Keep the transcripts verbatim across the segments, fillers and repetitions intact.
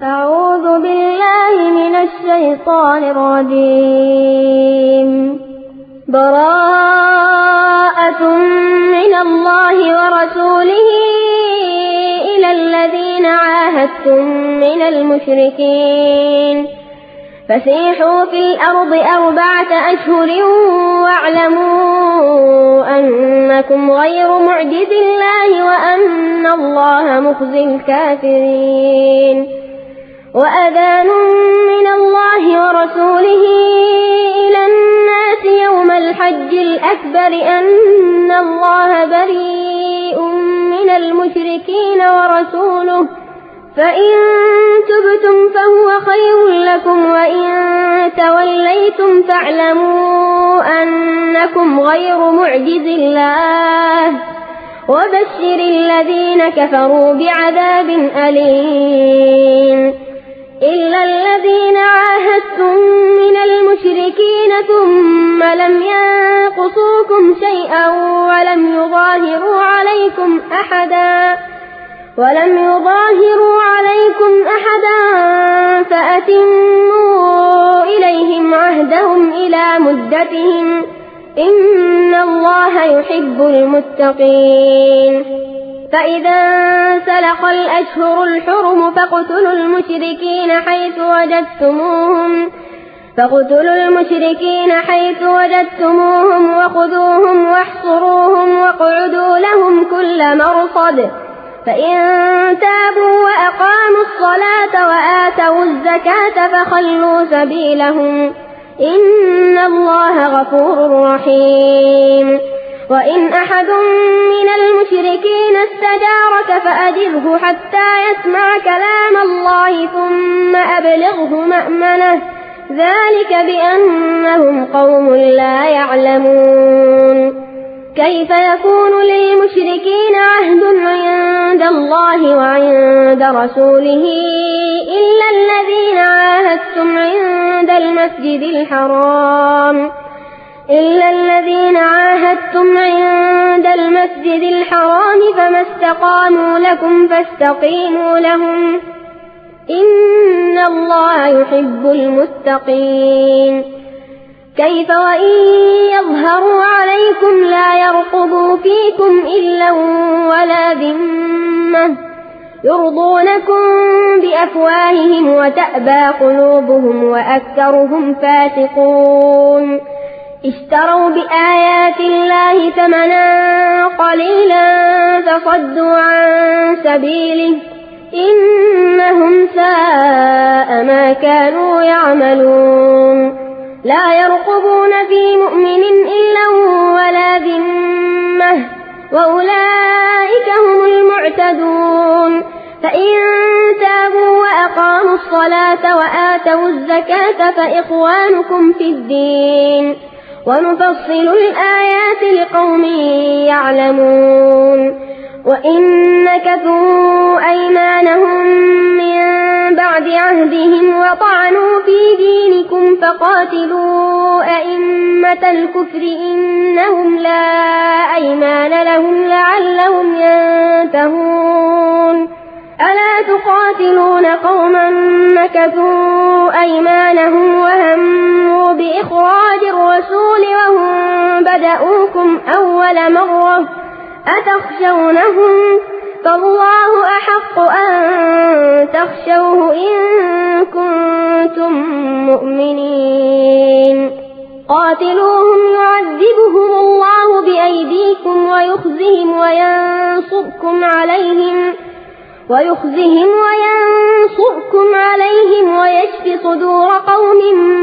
أعوذ بالله من الشيطان الرجيم. براءة من الله ورسوله إلى الذين عاهدتم من المشركين فسيحوا في الأرض أربعة أشهر واعلموا أنكم غير معجز الله وأن الله مخزي الكافرين. وأذان من الله ورسوله إلى الناس يوم الحج الأكبر أن الله بريء من المشركين ورسوله فإن تبتم فهو خير لكم وإن توليتم فاعلموا أنكم غير معجز الله وبشر الذين كفروا بعذاب أليم. إلا الذين عاهدتم من المشركين ثم لم ينقصوكم شيئا ولم يظاهروا عليكم أحدا ولم يظاهروا عليكم أحدا فأتموا إليهم عهدهم إلى مدتهم إن الله يحب المتقين. فإذا انسلخ الأشهر الحرم فاقتلوا المشركين حيث وجدتموهم فاقتلوا المشركين حيث وجدتموهم وخذوهم واحصروهم واقعدوا لهم كل مرصد فإن تابوا وأقاموا الصلاة وآتوا الزكاة فخلوا سبيلهم إن الله غفور رحيم. وإن أحد من المشركين استجارك فأجره حتى يسمع كلام الله ثم أبلغه مأمنه ذلك بأنهم قوم لا يعلمون. كيف يكون للمشركين عهد عند الله وعند رسوله إلا الذين عاهدتم عند المسجد الحرام إلا الذين عاهدتم عند المسجد الحرام فما استقاموا لكم فاستقيموا لهم إن الله يحب المتقين. كيف وإن يظهروا عليكم لا يرقبوا فيكم إلا ولا ذمة يرضونكم بأفواههم وتأبى قلوبهم وأكثرهم فاسقون. اشتروا بآيات الله ثمنا قليلا فصدوا عن سبيله إنهم ساء ما كانوا يعملون. لا يرقبون في مؤمن إلا ولا ذمة وأولئك هم المعتدون. فإن تابوا وأقاموا الصلاة وآتوا الزكاة فإخوانكم في الدين ونفصل الآيات لقوم يعلمون. وإن نكثوا أيمانهم من بعد عهدهم وطعنوا في دينكم فقاتلوا أئمة الكفر إنهم لا أيمان لهم لعلهم ينتهون. ألا تقاتلون قوما نكثوا أيمانهم وهموا بإخراج الرسول وهم بدأوكم أول مرة أتخشونهم فالله أحق أن تخشوه إن كنتم مؤمنين. قاتلوهم يعذبهم الله بأيديكم ويخزهم وينصركم عليهم ويخزهم وينصركم عليهم ويشف صدور قوم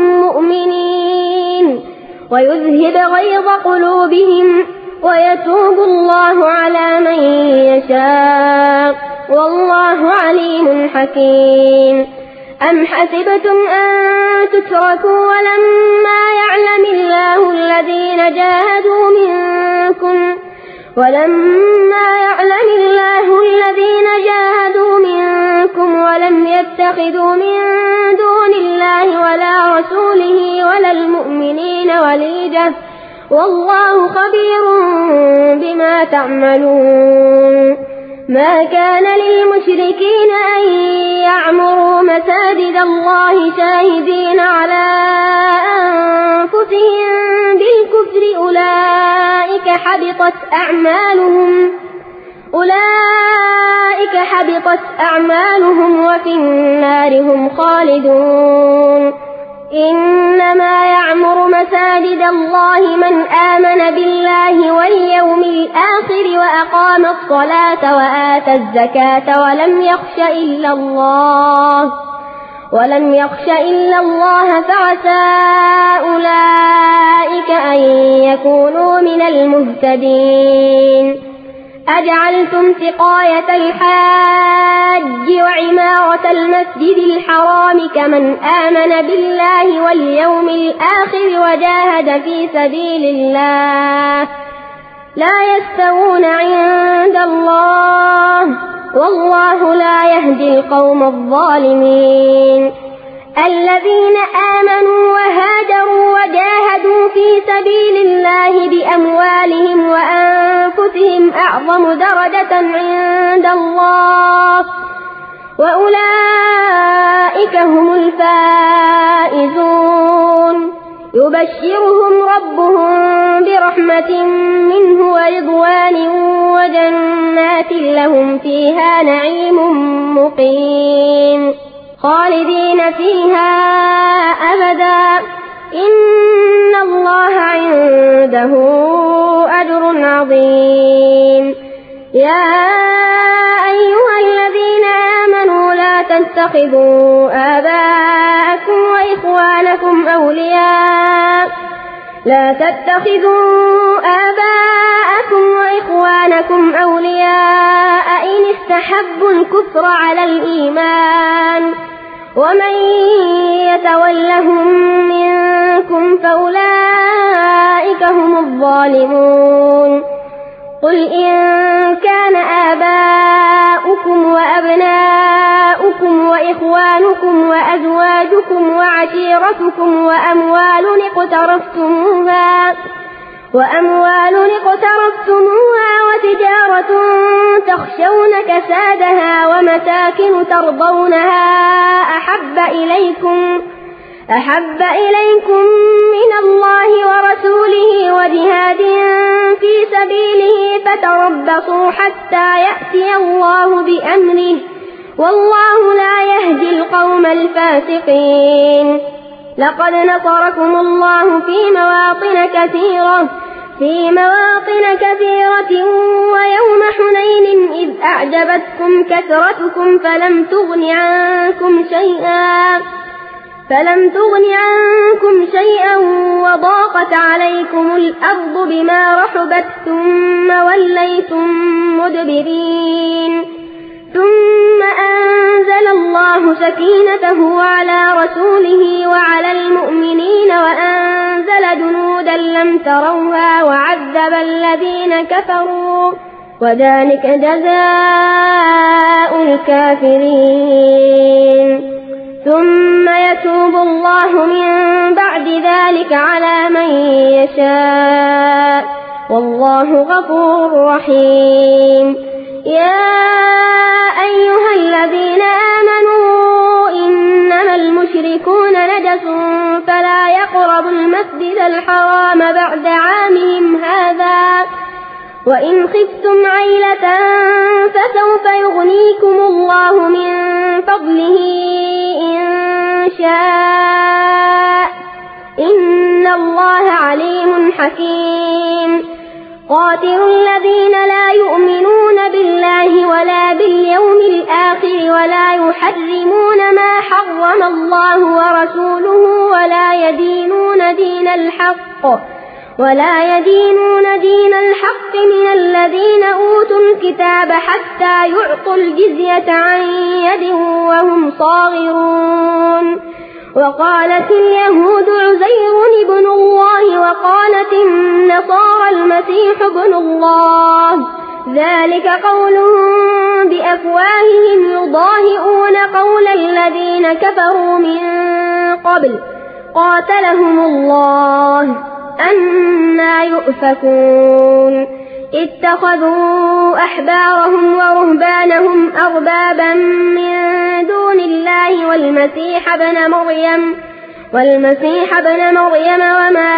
مؤمنين ويذهب غيظ قلوبهم ويتوب الله على من يشاء والله عليم حكيم. أم حسبتم أن تتركوا ولما يعلم الله الذين جاهدوا منكم ولما يعلم الله الذين جاهدوا منكم ولم يتخذوا من دون الله ولا رسوله ولا المؤمنين وليجة والله خبير بما تعملون. ما كان للمشركين أن يعمروا مساجد الله شاهدين على أنفسهم بالكفر أولئك حبطت أعمالهم أولئك حبطت أعمالهم وفي النار هم خالدون. إنما يعمر مساجد الله من آمن بالله واليوم الآخر وأقام الصلاة وآتى الزكاة ولم يخش إلا الله ولم يخش إلا الله فعسى أولئك أن يكونوا من المهتدين. أجعلتم سقاية الحاج وعمارة المسجد الحرام كمن آمن بالله واليوم الآخر وجاهد في سبيل الله لا يستوون عند الله والله لا يهدي القوم الظالمين. الذين آمنوا وهاجروا وجاهدوا في سبيل الله بأموالهم وأنفسهم أعظم درجة عند الله وأولئك هم الفائزون. يبشرهم ربهم برحمة منه ورضوان وجنات لهم فيها نعيم مقيم خالدين فيها أبدا إن الله عنده أجر عظيم. يا أيها الذين آمنوا لا تتخذوا آباءكم وإخوانكم أولياء لا تتخذوا آباءكم وإخوانكم أولياء إن استحبوا الكفر على الإيمان ومن يتولهم منكم فأولئك هم الظالمون. قل إن كان آباؤكم وأبناؤكم وإخوانكم وأزواجكم وعشيرتكم وأموال اقترفتموها وأموال اقترفتموها وتجارة تخشون كسادها ومساكن ترضونها أحب إليكم أحب إليكم من الله ورسوله وجهاد في سبيله فتربصوا حتى يأتي الله بأمره والله لا يهدي القوم الفاسقين. لقد نصركم الله في مواطن كثيرة في مواطن كثيرة ويوم حنين إذ أعجبتكم كثرتكم فلم تغن عنكم شيئا فلم تغن عنكم شيئا وضاقت عليكم الأرض بما رحبت ثم وليتم مدبرين ثم أنزل الله سكينته على رسوله وعلى المؤمنين وأنزل جنودا لم تروها وعذب الذين كفروا وذلك جزاء الكافرين. ثم يتوب الله من بعد ذلك على من يشاء والله غفور رحيم. يا أيها الذين آمنوا إنما المشركون نجس فلا يقربوا المسجد الحرام بعد عامهم هذا وإن خفتم عيلة فسوف يغنيكم الله من فضله إن شاء إن الله عليم حكيم. قاتلوا الذين لا يؤمنون بالله ولا باليوم الآخر ولا يحرمون ما حرم الله ورسوله ولا يدينون دين الحق ولا يدينون دين الحق من الذين أوتوا الكتاب حتى يعطوا الجزية عن يد وهم صاغرون. وقالت اليهود عزير ابن الله وقالت النصارى المسيح ابن الله ذلك قولهم بأفواههم يضاهئون قول الذين كفروا من قبل قاتلهم الله أنى يؤفكون. اتخذوا أحبارهم ورهبانهم أربابا من دون الله والمسيح ابن مريم والمسيح ابن مريم وما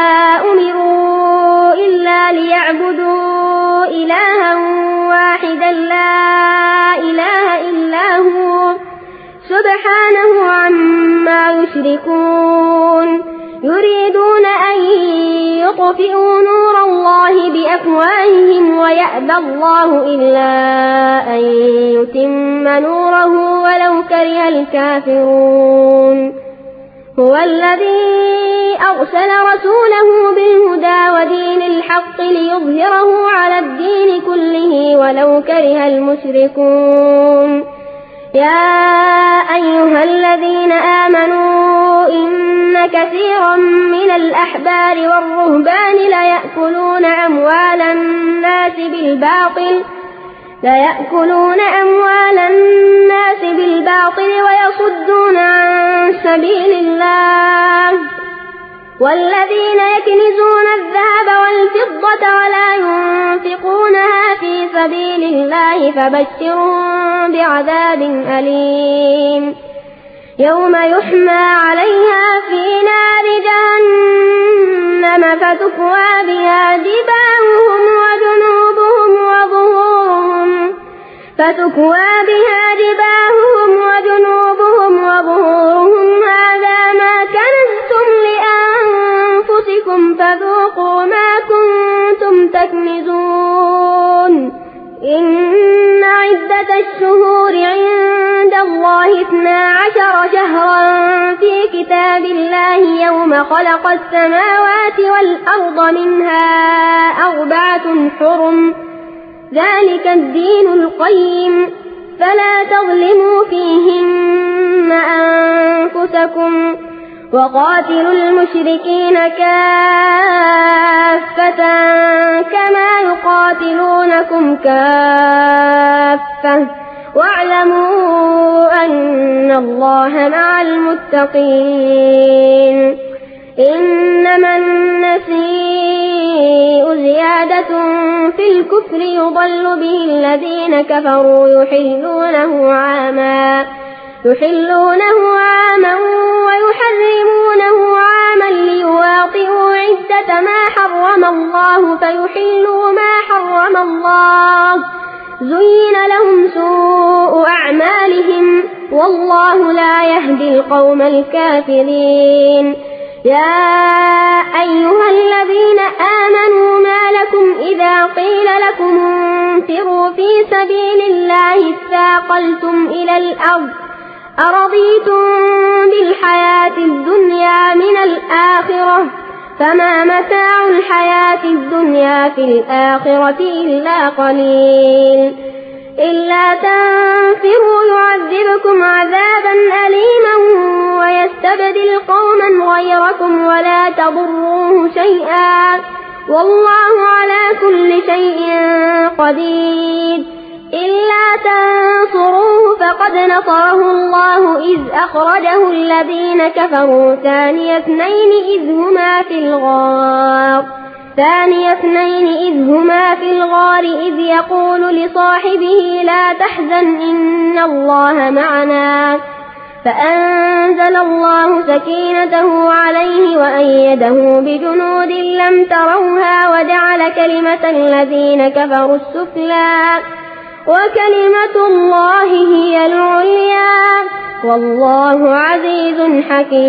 أمروا إلا ليعبدوا إلها واحدا لا إله إلا هو سبحانه عما يشركون يريدون أن يطفئوا نور الله بأفواههم ويأبى الله إلا أن يتم نوره ولو كره الكافرون هو الذي أرسل رسوله بالهدى ودين الحق ليظهره على الدين كله ولو كره المشركون يا أيها الذين آمنوا إن كثيرا من الأحبار والرهبان ليأكلون أموال الناس بالباطل ليأكلون أموال الناس بالباطل ويصدون عن سبيل الله والذين يكنزون الذهب والفضة ولا ينفقونها في سبيل الله فبشرهم بعذاب أليم يوم يحمى عليها في نار جهنم فتكوى بها جباههم وجنوبهم وظهورهم فتكوى بها جباههم وجنوبهم وظهورهم هذا ما كنزتم لأنفسكم فذوقوا ما كنتم تكنزون إن عدة الشهور عند الله اثنا عشر شهرا في كتاب الله يوم خلق السماوات والأرض منها أربعة حرم ذلك الدين القيم فلا تظلموا فيهن أنفسكم وقاتلوا المشركين كافة كما يقاتلونكم كافة واعلموا أن الله مع المتقين إنما النسيء زيادة في الكفر يضل به الذين كفروا يحلونه عاما يحلونه عاما ويحرمونه عاما ليواطئوا عدة ما حرم الله فيحلوا ما حرم الله زين لهم سوء أعمالهم والله لا يهدي القوم الكافرين يا أيها الذين آمنوا ما لكم إذا قيل لكم انفروا في سبيل الله اثاقلتم إلى الأرض أرضيتم بالحياة الدنيا من الآخرة فما متاع الحياة الدنيا في الآخرة إلا قليل إلا تنفروا يعذبكم عذابا أليما ويستبدل قوما غيركم ولا تضروه شيئا والله على كل شيء قدير إلا تنصروه فقد نصره الله إذ أخرجه الذين كفروا ثاني اثنين إذ هما في الغار ثاني اثنين إذ هما في الغار إذ يقول لصاحبه لا تحزن إن الله معنا فأنزل الله سكينته عليه وأيده بجنود لم تروها وجعل كلمة الذين كفروا السفلى وكلمة الله هي العليا والله عزيز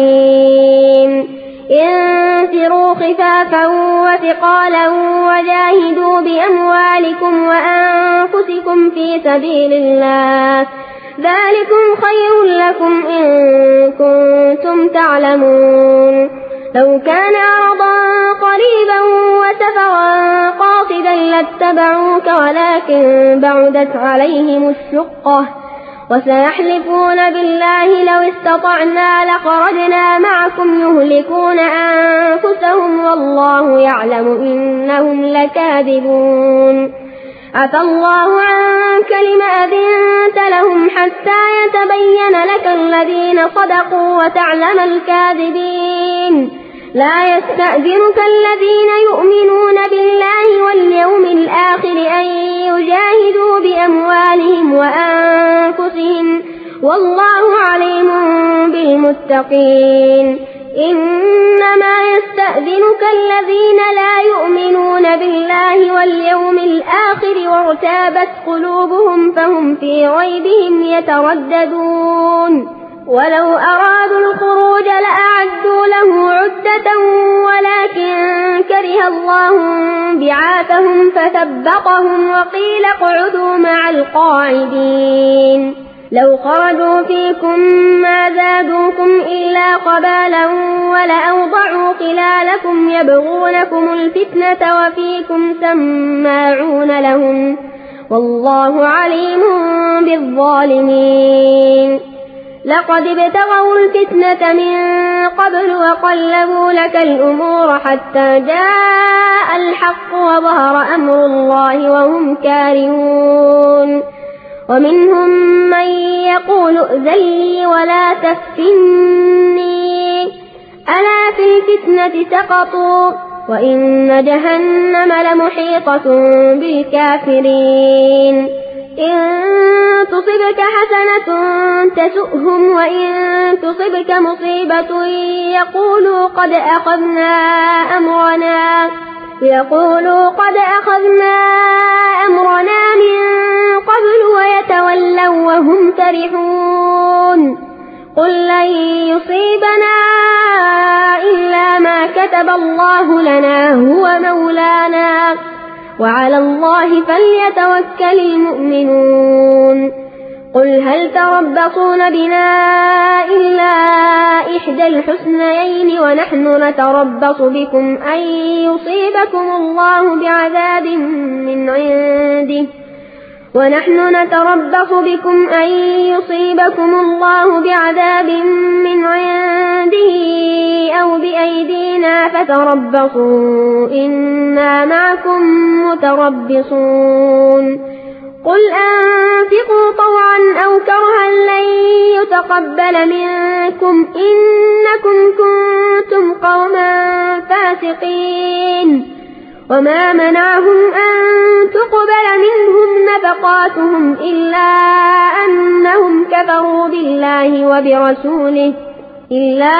حكيم انفروا خفافا وثقالا وجاهدوا بأموالكم وأنفسكم في سبيل الله ذلكم خير لكم إن كنتم تعلمون لو كان عرضا قريبا وسفرا قاصدا لاتبعوك ولكن بعدت عليهم الشقة وسيحلفون بالله لو استطعنا لخرجنا معكم يهلكون أنفسهم والله يعلم إنهم لكاذبون عفى الله عنك لم أذنت لهم حتى يتبين لك الذين صدقوا وتعلم الكاذبين لا يستأذنك الذين يؤمنون بالله واليوم الآخر أن يجاهدوا بأموالهم وأنفسهم والله عليم بالمتقين. إنما يستأذنك الذين لا يؤمنون بالله واليوم الآخر وارتابت قلوبهم فهم في ريبهم يترددون. ولو أرادوا الخروج لأعدوا له عدة ولكن كره الله بعاثهم فثبطهم وقيل اقعدوا مع القاعدين. لو خرجوا فيكم ما زادوكم إلا قبالا ولأوضعوا خلالكم يبغونكم الفتنة وفيكم سماعون لهم والله عليم بالظالمين. لقد ابتغوا الفتنة من قبل وقلبوا لك الأمور حتى جاء الحق وظهر أمر الله وهم كارهون. ومنهم من يقول ائذن لي ولا تفتني ألا في الفتنة سقطوا وإن جهنم لمحيطة بالكافرين. إن تصبك حسنة تسؤهم وإن تصبك مصيبة يقولوا قد أخذنا أمرنا يقولوا قد أخذنا أمرنا من قبل ويتولوا وهم فرحون. قل لن يصيبنا إلا ما كتب الله لنا هو مولانا وعلى الله فليتوكل المؤمنون. قل هل تربصون بنا إلا إحدى الحسنيين ونحن نتربص بكم أن يصيبكم الله بعذاب من عنده ونحن نتربص بكم أن يصيبكم الله بعذاب من عنده أو بأيدينا فتربصوا إنا معكم متربصون. قل أنفقوا طوعا أو كرها لن يتقبل منكم إنكم كنتم قوما فاسقين. وما منعهم أن تقبل منهم نفقاتهم إلا أنهم كفروا بالله وبرسوله إلا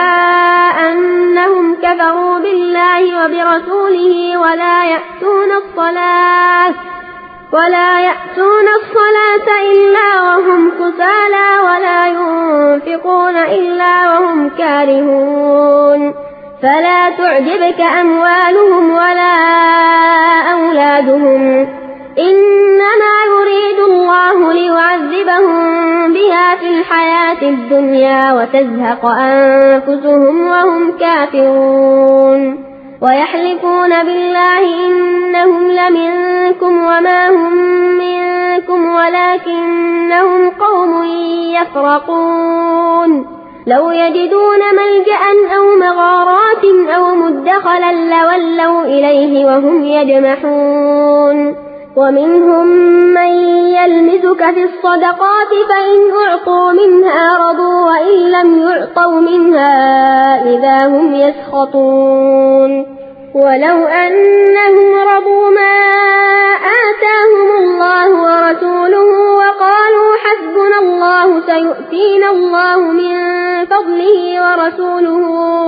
أنهم كفروا بالله وبرسوله ولا يأتون الصلاة ولا يأتون الصلاة إلا وهم كسالى ولا ينفقون إلا وهم كارهون. فلا تعجبك أموالهم ولا أولادهم إنما يريد الله ليعذبهم بها في الحياة الدنيا وتزهق أنفسهم وهم كافرون. ويحلفون بالله إنهم لمنكم وما هم منكم ولكنهم قوم يفرقون. لو يجدون ملجأ أو مغارات أو مدخلا لولوا إليه وهم يجمحون. ومنهم من يلمزك في الصدقات فإن أعطوا منها رضوا وإن لم يعطوا منها إذا هم يسخطون. ولو أنهم رضوا ما آتاهم الله ورسوله وقالوا حسبنا الله سيؤتينا الله من فضله ورسوله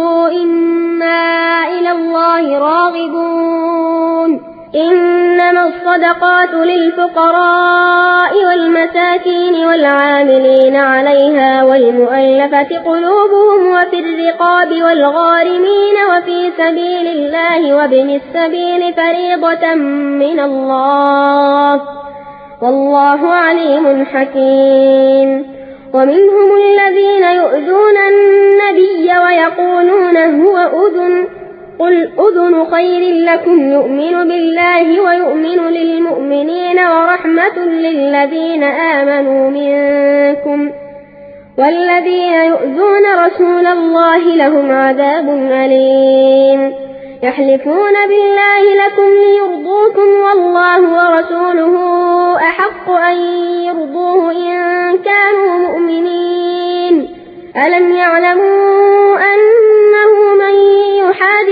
إنا إلى الله راغبون. إنما الصدقات للفقراء والمساكين والعاملين عليها والمؤلفة قلوبهم وفي الرقاب والغارمين وفي سبيل الله وابن السبيل فريضة من الله والله عليم حكيم. ومنهم الذين يؤذون النبي ويقولون هو أذن قل أذن خير لكم يؤمن بالله ويؤمن للمؤمنين ورحمة للذين آمنوا منكم والذين يؤذون رسول الله لهم عذاب أليم. يحلفون بالله لكم ليرضوكم والله ورسوله أحق أن يرضوه إن كانوا مؤمنين. ألم يعلموا أنه من يحاد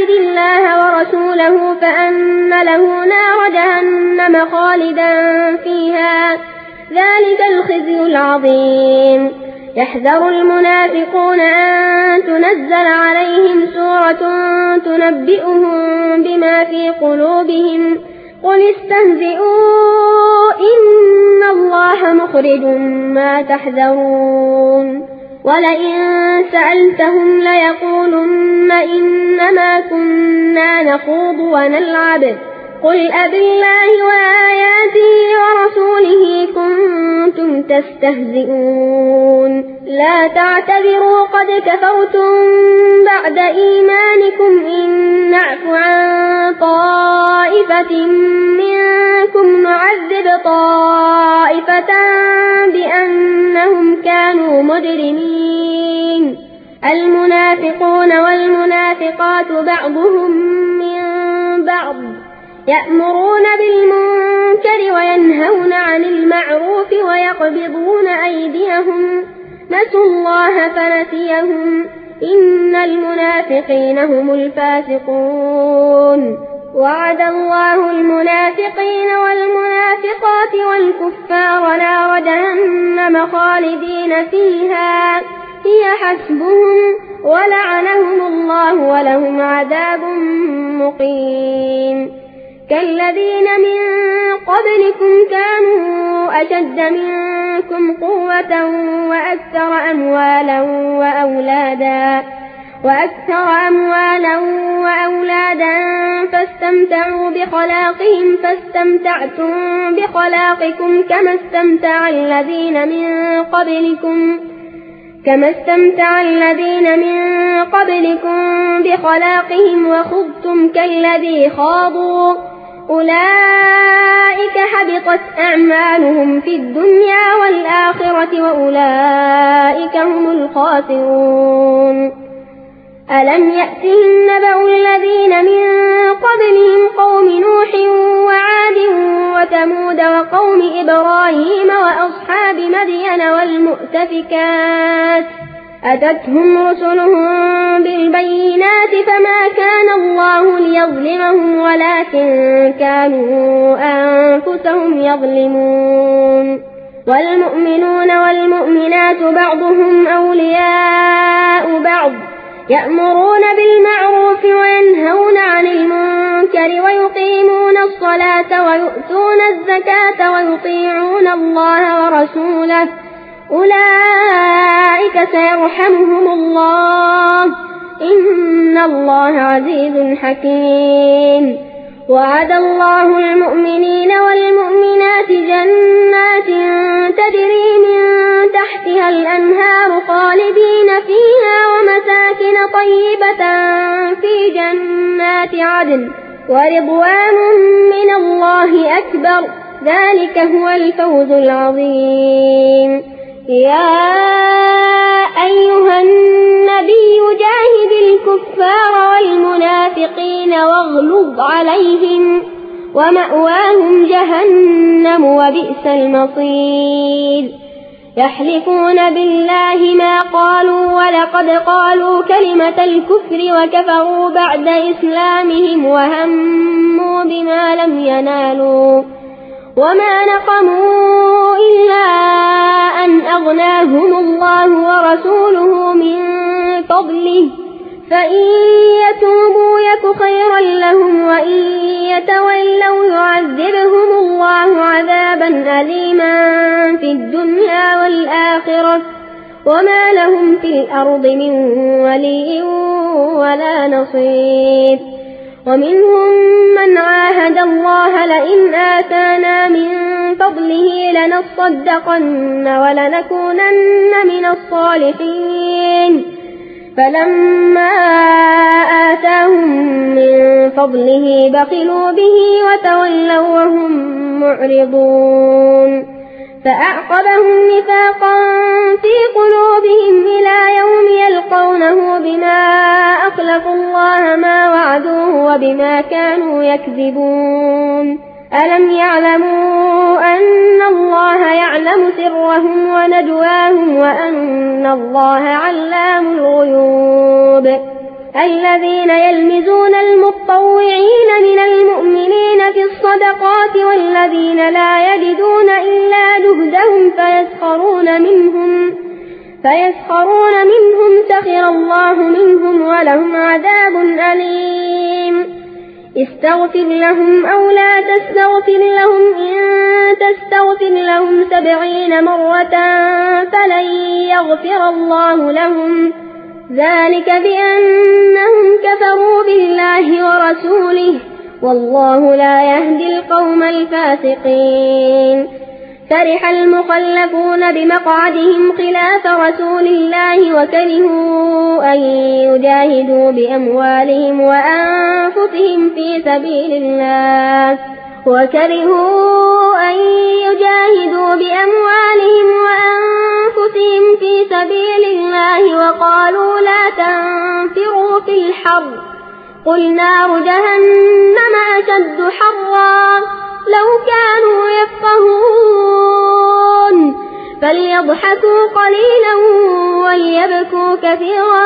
ورسوله فأن له نار جهنم خالدا فيها ذلك الخزي العظيم. يحذر المنافقون أن تنزل عليهم سورة تنبئهم بما في قلوبهم قل استهزئوا إن الله مخرج ما تحذرون. ولئن سألتهم ليقولن إنما كنا نخوض ونلعب قل أبالله وآياته ورسوله كنتم تستهزئون لا تعتذروا قد كفرتم بعد إيمانكم إن نعف عن طائفة منكم نعذب طائفة بأنهم كانوا مجرمين. المنافقون والمنافقات بعضهم من بعض يأمرون بالمنكر وينهون عن المعروف ويقبضون أيديهم نسوا الله فنسيهم إن المنافقين هم الفاسقون. وعد الله المنافقين والمنافقات والكفار نار جهنم خالدين فيها هي حسبهم ولعنهم الله ولهم عذاب مقيم. كالذين من قبلكم كانوا أشد منكم قوة وأكثر أموالا وأولادا وأكثر أموالا وأولادا فاستمتعوا بخلاقهم فاستمتعتم بخلاقكم كما استمتع الذين من قبلكم كما استمتع الذين من قبلكم بخلاقهم وخضتم كالذي خاضوا أولئك حبطت أعمالهم في الدنيا والآخرة وأولئك هم الخاسرون. ألم يأتهم نبأ الذين من قبلهم قوم نوح وعاد وثمود وقوم إبراهيم وأصحاب مدين والمؤتفكات أتتهم رسلهم بالبينات فما كان الله ليظلمهم ولكن كانوا أنفسهم يظلمون. والمؤمنون والمؤمنات بعضهم أولياء بعض يأمرون بالمعروف وينهون عن المنكر ويقيمون الصلاة ويؤتون الزكاة ويطيعون الله ورسوله أولئك سيرحمهم الله إن الله عزيز حكيم. وعد الله المؤمنين والمؤمنات جنات تجري من تحتها الأنهار خالدين فيها ومساكن طيبة في جنات عدن ورضوان من الله أكبر ذلك هو الفوز العظيم. يا أيها النبي جاهد الكفار والمنافقين واغلظ عليهم ومأواهم جهنم وبئس المصير. يحلفون بالله ما قالوا ولقد قالوا كلمة الكفر وكفروا بعد إسلامهم وهموا بما لم ينالوا وما نقموا إلا أن أغناهم الله ورسوله من فضله فإن يتوبوا يك خيرا لهم وإن يتولوا يعذبهم الله عذابا أليما في الدنيا والآخرة وما لهم في الأرض من ولي ولا نصير. ومنهم من عاهد الله لئن آتانا من فضله لنصدقن ولنكونن من الصالحين فلما آتاهم من فضله بخلوا به وتولوا وهم معرضون فأعقبهم نفاقا في قلوبهم إلى يوم يلقونه بما أخلفوا الله ما وعدوه وبما كانوا يكذبون. ألم يعلموا أن الله يعلم سرهم ونجواهم وأن الله علام الغيوب. الذين يلمزون المتطوعين من المؤمنين في الصدقات والذين لا يجدون إلا جهدهم فيسخرون منهم فيسخرون منهم سخر الله منهم ولهم عذاب أليم استغفر لهم أو لا تستغفر لهم إن تستغفر لهم سبعين مرة فلن يغفر الله لهم ذلك بأنهم كفروا بالله ورسوله والله لا يهدي القوم الفاسقين فرح المخلفون بمقعدهم خلاف رسول الله وكرهوا أن يجاهدوا بأموالهم وأنفسهم في سبيل الله وكرهوا أن يجاهدوا بأموالهم وأنفسهم في سبيل الله وقالوا لا تنفروا في الحر قل نار جهنم أشد حرا لو كانوا يفقهون فليضحكوا قليلا وليبكوا كثيرا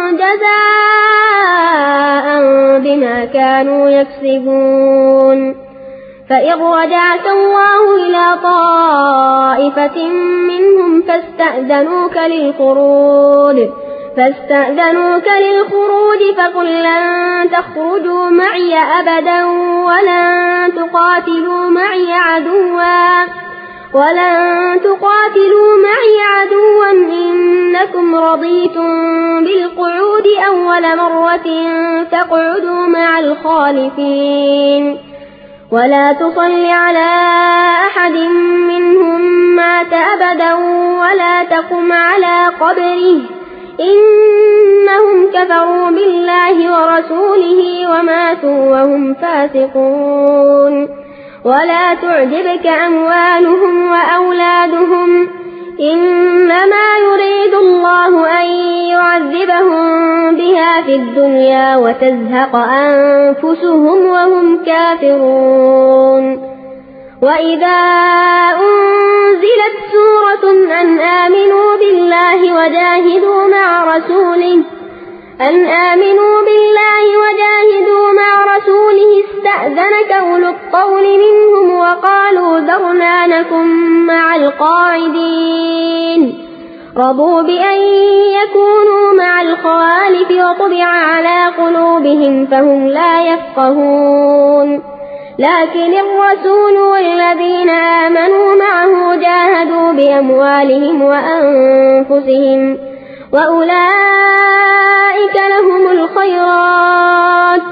جزاء بما كانوا يكسبون فإن رجعك الله إلى طائفة منهم فاستأذنوك للخروج فاستأذنوك للخروج فقل لن تخرجوا معي أبدا ولن تقاتلوا معي عدوا ولن تقاتلوا معي عدوا إنكم رضيتم بالقعود أول مرة فاقعدوا مع الخالفين ولا تصل على أحد منهم مات أبدا ولا تقم على قبره إنهم كفروا بالله ورسوله وماتوا وهم فاسقون ولا تعجبك أموالهم وأولادهم إنما يريد الله أن يعذبهم بها في الدنيا وتزهق أنفسهم وهم كافرون وإذا أنزلت سورة أن آمنوا بالله وجاهدوا مع رسوله أن آمنوا بالله وجاهدوا مع رسوله استأذنك أولو الطول منهم وقالوا ذرنا نكن مع القاعدين رضوا بأن يكونوا مع الخوالف وطبع على قلوبهم فهم لا يفقهون لكن الرسول والذين آمنوا معه جاهدوا بأموالهم وأنفسهم وأولئك لهم الخيرات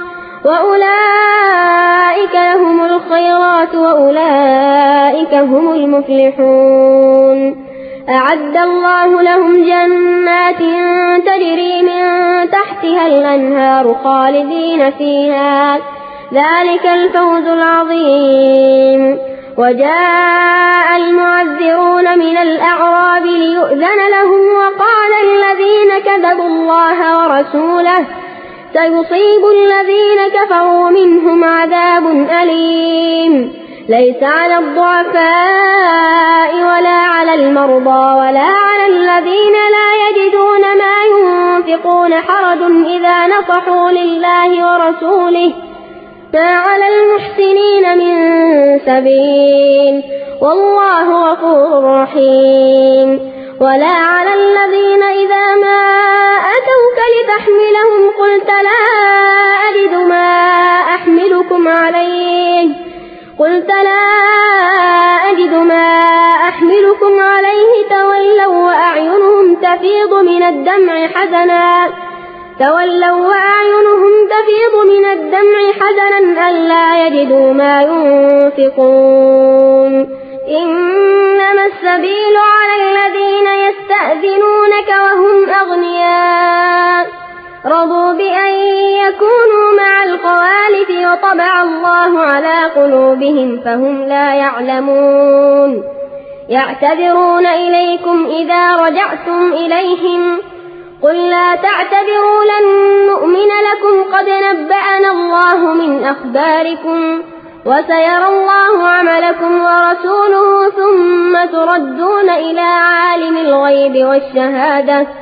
وأولئك لهم الخيرات وأولئك هم المفلحون أعد الله لهم جنات تجري من تحتها الأنهار خالدين فيها ذلك الفوز العظيم وجاء المعذرون من الأعراب ليؤذن لهم وقال الذين كذبوا الله ورسوله سيصيب الذين كفروا منهم عذاب أليم ليس على الضعفاء ولا على المرضى ولا على الذين لا يجدون ما ينفقون حرج إذا نصحوا لله ورسوله ما على المحسنين من سبيل والله غفور رحيم ولا على الذين إذا ما أتوك لتحملهم قلت لا أجد ما أحملكم عليه قلت لا أجد ما أحملكم عليه تولوا وأعينهم تفيض من الدمع حزنا تولوا وأعينهم تفيض من الدمع حزنا ألا يجدوا ما ينفقون إنما السبيل على الذين يستأذنونك وهم أغنياء رضوا بأن يكونوا مع الخوالف وطبع الله على قلوبهم فهم لا يعلمون يعتذرون إليكم إذا رجعتم إليهم قل لا تعتذروا لن نؤمن لكم قد نبأنا الله من أخباركم وسيرى الله عملكم ورسوله ثم تردون إلى عالم الغيب والشهادة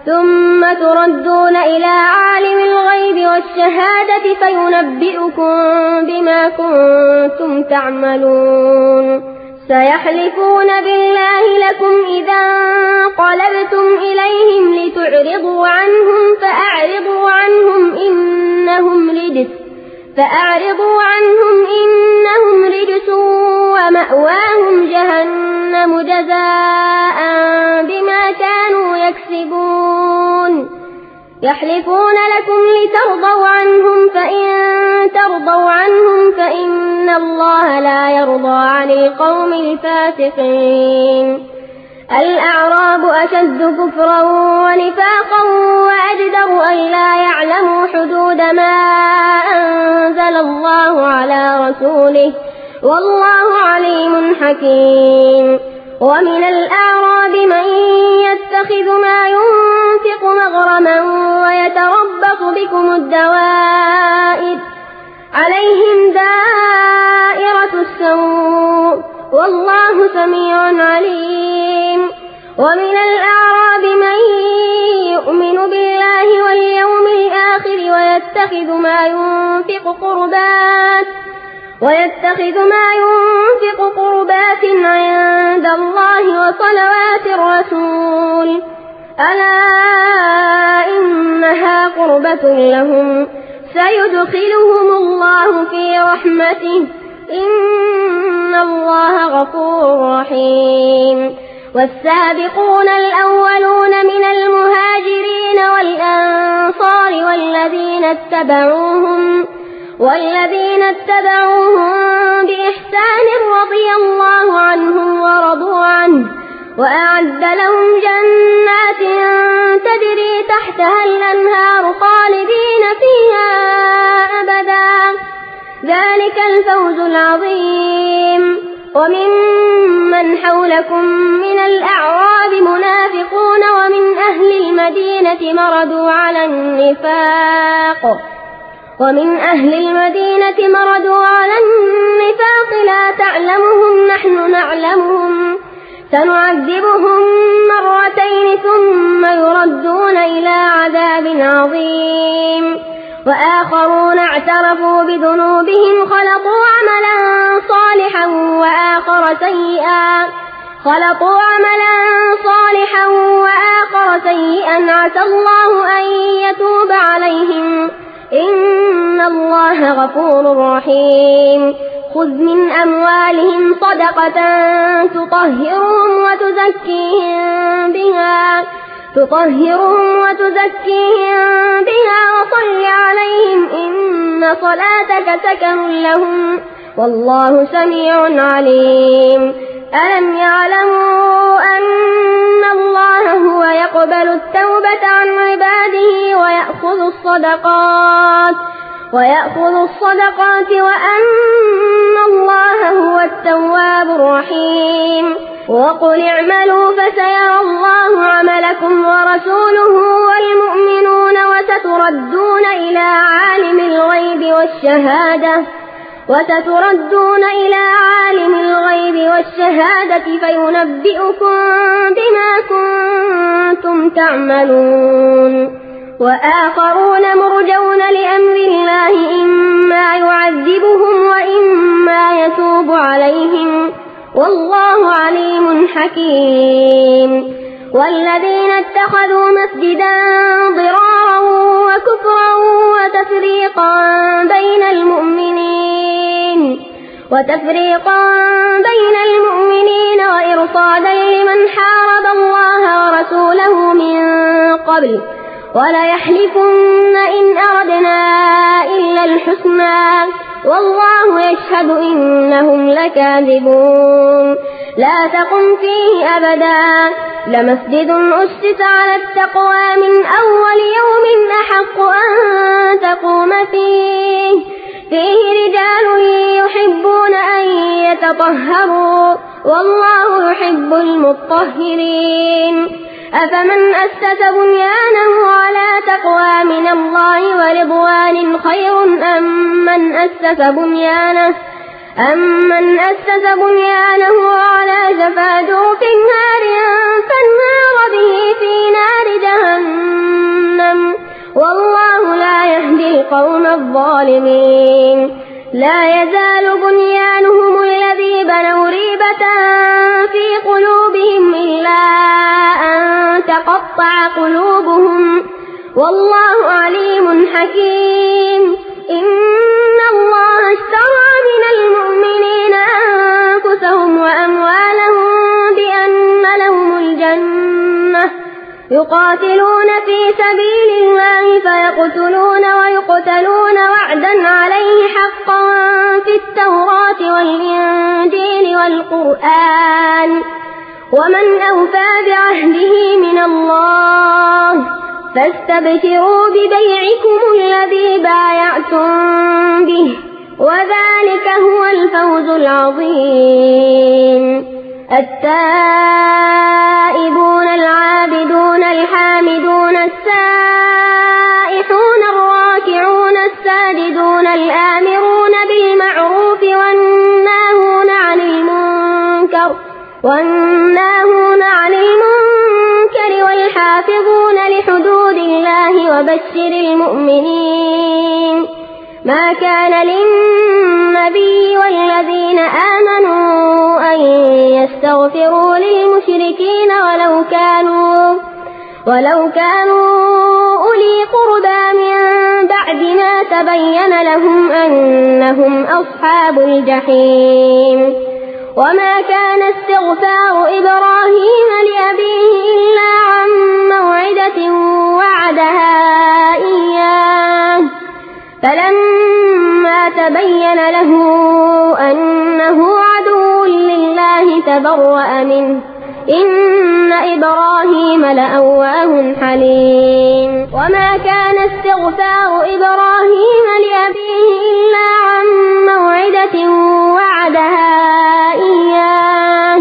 ثم تردون إلى عالم الغيب والشهادة فينبئكم بما كنتم تعملون سيحلفون بالله لكم إذا انقلبتم إليهم لتعرضوا عنهم فأعرضوا عنهم إنهم رجس فأعرضوا عنهم إنهم رجس ومأواهم جهنم جزاء بما كانوا يكسبون يحلفون لكم لترضوا عنهم فإن ترضوا عنهم فإن الله لا يرضى عن القوم الفاسقين الأعراب أشد كفرا ونفاقا وأجدر أن لا يعلموا حدود ما أنزل الله على رسوله والله عليم حكيم ومن الأعراب من يتخذ ما ينفق مغرما ويتربص بكم الدوائر عليهم دائرة السوء والله سميع عليم ومن الأعراب من يؤمن بالله واليوم الآخر ويتخذ ما ينفق قربات ويتخذ ما ينفق قربات عند الله وصلوات الرسول ألا إنها قربة لهم سيدخلهم الله في رحمته إن الله غفور رحيم والسابقون الأولون من المهاجرين والأنصار والذين اتبعوهم والذين اتبعوهم بإحسان رضي الله عنهم ورضوا عنه وأعد لهم جنات تجري تحتها الأنهار خالدين فيها أبدا ذلك الفوز العظيم وممن حولكم من الأعراب منافقون ومن أهل المدينة مردوا على النفاق ومن أهل المدينة مردوا على النفاق لا تعلمهم نحن نعلمهم سنعذبهم مرتين ثم يردون إلى عذاب عظيم وآخرون اعترفوا بذنوبهم خلطوا عملا صالحا وآخر سيئا خلطوا عملا صالحا وآخر سيئا عسى الله أن يتوب عليهم إن الله غفور رحيم خذ من أموالهم صدقة تطهرهم وتزكيهم بها تطهرهم وتزكيهم بها وصل عليهم إن صلاتك سكن لهم والله سميع عليم ألم يعلموا أن الله هو يقبل التوبة عن عباده ويأخذ الصدقات ويأخذ الصدقات وأن الله هو التواب الرحيم وقل اعملوا فسيرى الله عملكم ورسوله والمؤمنون وستردون إلى عالم الغيب والشهادة وستردون إلى عالم الغيب والشهادة فينبئكم بما كنتم تعملون وآخرون مرجون لأمر الله إما يعذبهم وإما يتوب عليهم والله عليم حكيم والذين اتخذوا مسجدا ضرارا وكفرا وتفريقا بين المؤمنين وتفريقا بين المؤمنين وإرصادا لمن حارب الله ورسوله من قبل وليحلفن إن أردنا إلا الحسنى والله يشهد إنهم لكاذبون لا تقم فيه أبدا لمسجد أسس على التقوى من أول يوم أحق أن تقوم فيه فيه رجال يحبون أن يتطهروا والله يحب المطهرين أفمن أسس بنيانه على تقوى من الله ورضوان خير أم من أسس بنيانه أمن أسس بنيانه على شفا جرف هار فانهار به في نار جهنم والله لا يهدي القوم الظالمين لا يزال بنيانهم الذي بنوا ريبة في قلوبهم إلا أن تقطع قلوبهم والله عليم حكيم إن الله اشترى من المؤمنين أنفسهم وأموالهم بأن لهم الجنة يقاتلون في سبيل الله فيقتلون ويقتلون وعدا عليه حقا في التوراة والإنجيل والقرآن ومن أوفى بعهده من الله فاستبشروا ببيعكم الذي بايعتم به وذلك هو الفوز العظيم التائبون العابدون الحامدون السائحون الراكعون الساجدون الآمرون بالمعروف والناهون عن المنكر والناهون عن المنكر والحافظون لحدود الله وبشر المؤمنين ما كان للنبي والذين آمنوا أن يستغفروا للمشركين ولو كانوا ولو كانوا أولي قربى من بعد ما تبين لهم أنهم أصحاب الجحيم وما كان استغفار إبراهيم لأبيه إلا عن موعدة وعدها إياه فلما تبين له أنه عدو لله تبرأ منه إن إبراهيم لأواه حليم وما كان استغفار إبراهيم لأبيه إلا عن موعدة وعدها إياه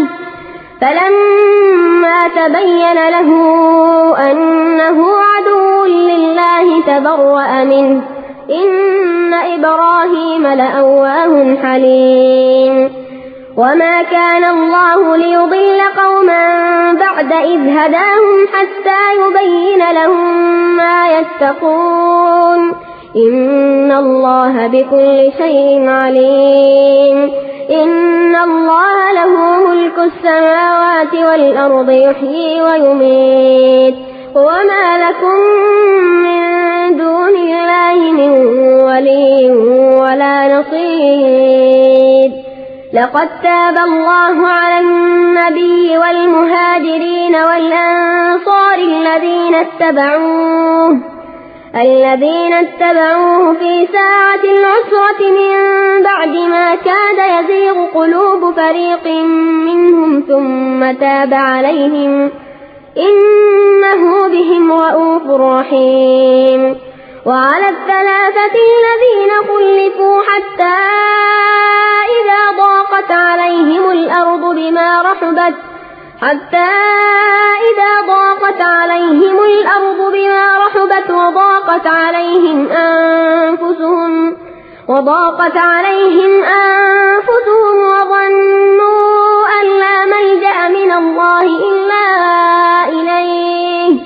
فلما تبين له أنه عدو لله تبرأ منه إن إبراهيم لأواه حليم وما كان الله ليضل قوما بعد إذ هداهم حتى يبين لهم ما يتقون إن الله بكل شيء عليم إن الله له ملك السماوات والأرض يحيي ويميت وما لكم من دون الله من ولي ولا نصير لقد تاب الله على النبي والمهاجرين والأنصار الذين اتبعوه الذين اتبعوه في ساعة العسرة من بعد ما كاد يزيغ قلوب فريق منهم ثم تاب عليهم إنه بهم رءوف رحيم وعلى الثلاثة الذين خلفوا حتى إذا ضاقت عليهم الأرض بما رحبت حتى إذا ضاقت عليهم الأرض بما رحبت وضاقت عليهم أنفسهم وضاقت عليهم أنفسهم وظنوا أن لا ملجأ من الله إلا إليه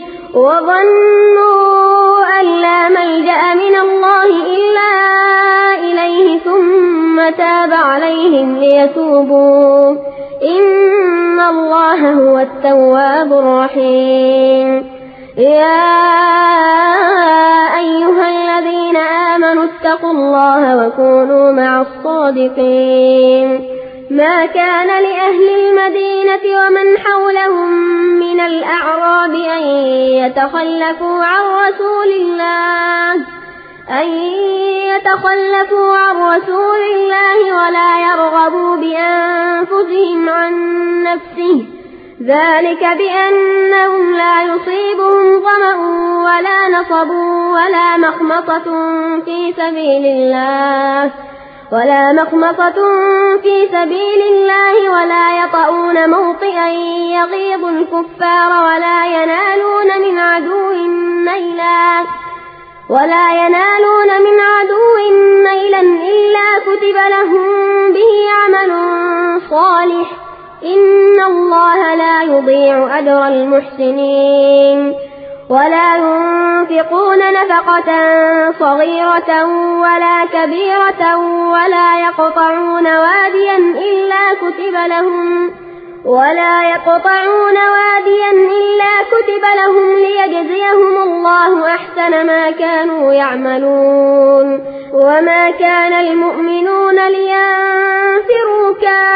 وظنوا أن لا ملجأ من الله إلا إليه ثم تاب عليهم ليتوبوا إن الله هو التواب الرحيم يا أيها الذين آمنوا اتقوا الله وكونوا مع الصادقين ما كان لأهل المدينة ومن حولهم من الأعراب أن يتخلفوا عن رسول الله أن يتخلفوا عن رسول الله ولا يرغبوا بأنفسهم عن نفسه ذلك بأنهم لا يصيبهم ظمأ ولا نصب ولا مخمصة في سبيل الله ولا مخمصة في سبيل الله ولا يطؤون موطئا يغيظ الكفار ولا ينالون من عدو نيلا ولا ينالون من عدو نيلا إلا كتب لهم به عمل صالح إن الله لا يضيع أجر المحسنين ولا ينفقون نفقة صغيرة ولا كبيرة ولا يقطعون واديا إلا كتب لهم ولا يقطعون واديا إلا كتب لهم ليجزيهم الله أحسن ما كانوا يعملون وما كان المؤمنون لينفروا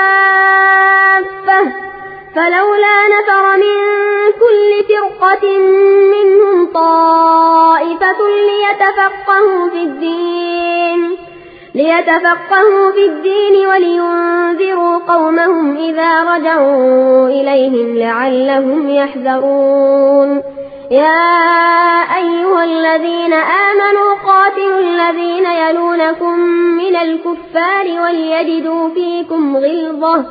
كافة فلولا نفر من كل فرقة منهم طائفة ليتفقهوا في الدين ليتفقهوا في الدين ولينذروا قومهم إذا رجعوا إليهم لعلهم يحذرون يا أيها الذين آمنوا قاتلوا الذين يلونكم من الكفار وليجدوا فيكم غلظة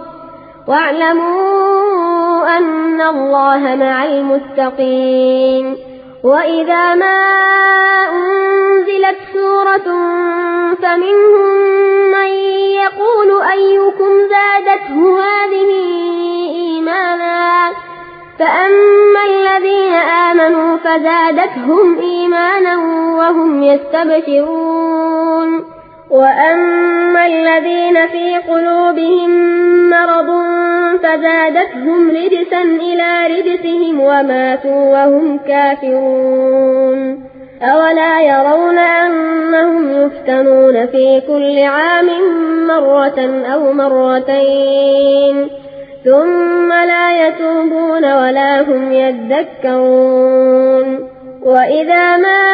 واعلموا أن الله مع المتقين وإذا ما أنزلت سورة فمنهم من يقول أيكم زادته هذه إيمانا فأما الذين آمنوا فزادتهم إيمانا وهم يستبشرون وأما الذين في قلوبهم مرض فزادتهم رجسا إلى رجسهم وماتوا وهم كافرون أولا يرون أنهم يفتنون في كل عام مرة أو مرتين ثم لا يتوبون ولا هم يذكرون وإذا ما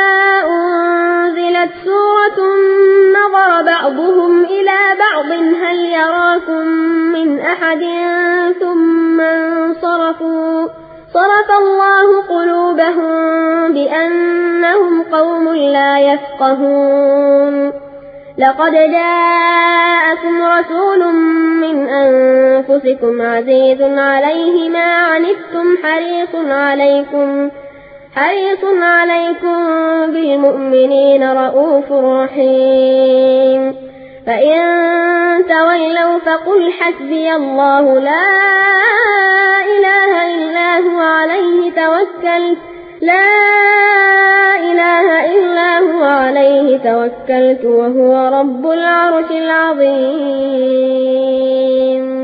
أنزلت سورة نظر بعضهم إلى بعض هل يراكم من أحد ثم انصرفوا صرف الله قلوبهم بأنهم قوم لا يفقهون لقد جاءكم رسول من أنفسكم عزيز عليه ما عنتم حريص عليكم حريص عليكم بالمؤمنين رؤوف رحيم فإن تولوا فقل حسبي الله لا إله إلا هو عليه توكلت لا إله إلا هو عليه توكلت وهو رب العرش العظيم